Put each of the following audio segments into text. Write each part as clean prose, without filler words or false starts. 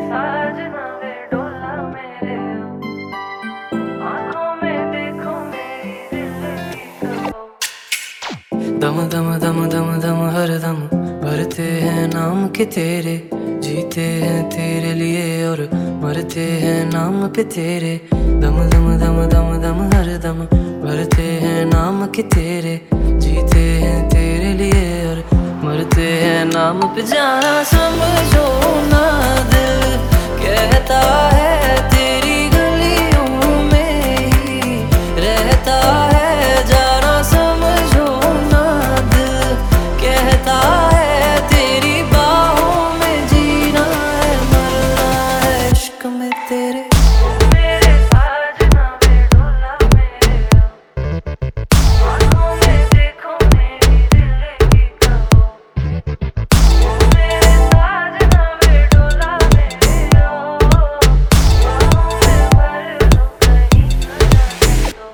साजना वे डोला मेरे आँखों में देखो मेरी दिल की कहो। दम दम दम दम दम हर दम भरते हैं नाम के तेरे, जीते हैं तेरे लिए और मरते हैं नाम पे तेरे। दम दम दम दम दम हर दम भरते हैं नाम के तेरे, जीते हैं तेरे लिए और मरते हैं नाम पे। जाना समझो ना दिल कहता है तेरी गलियों में ही रहता है। जाना समझो ना दिल कहता है तेरी बाहों में जीना है मरना है इश्क में तेरे। मेरे साजना वे डोला मेरे आँखों में देखो मेरी दिल की कहो। मेरे साजना वे डोला मेरे बाहों में भर लो कहीं न जाने दो।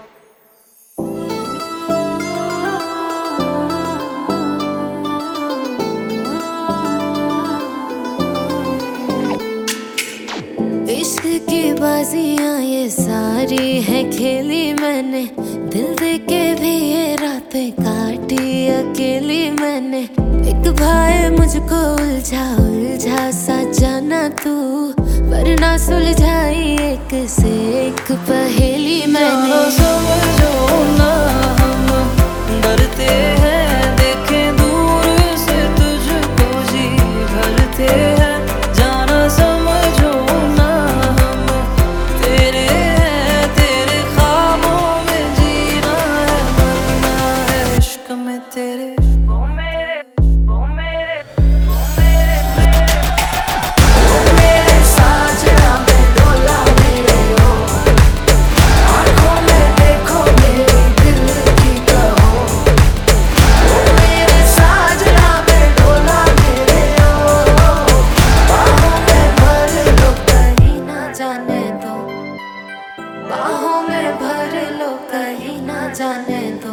इश्क की बाजियां ये सारी है खेली मैंने, दिल दे के भी ये रातें काटी अकेली मैंने। एक भाई मुझको उलझा उलझा सा जाना तू, वरना सुलझाई एक से एक पहेली मैंने। समझो ना हम डरते हैं देखें दूर से तुझको जी भरते हैं। जाना समझो ना हम तेरे हैं, तेरे ख्वाबों में जीना है मरना है इश्क में तेरे। ओ मेरे ओ मेरे ओ मेरे ओ मेरे साजना वे डोला मेरे ओ आँखों में देखो मेरी दिल की कहो। ओ मेरे साजना वे डोला मेरे ओ बाहों में भर लो कहीं ना जाने दो, बाहों में भर लो कहीं ना जाने दो।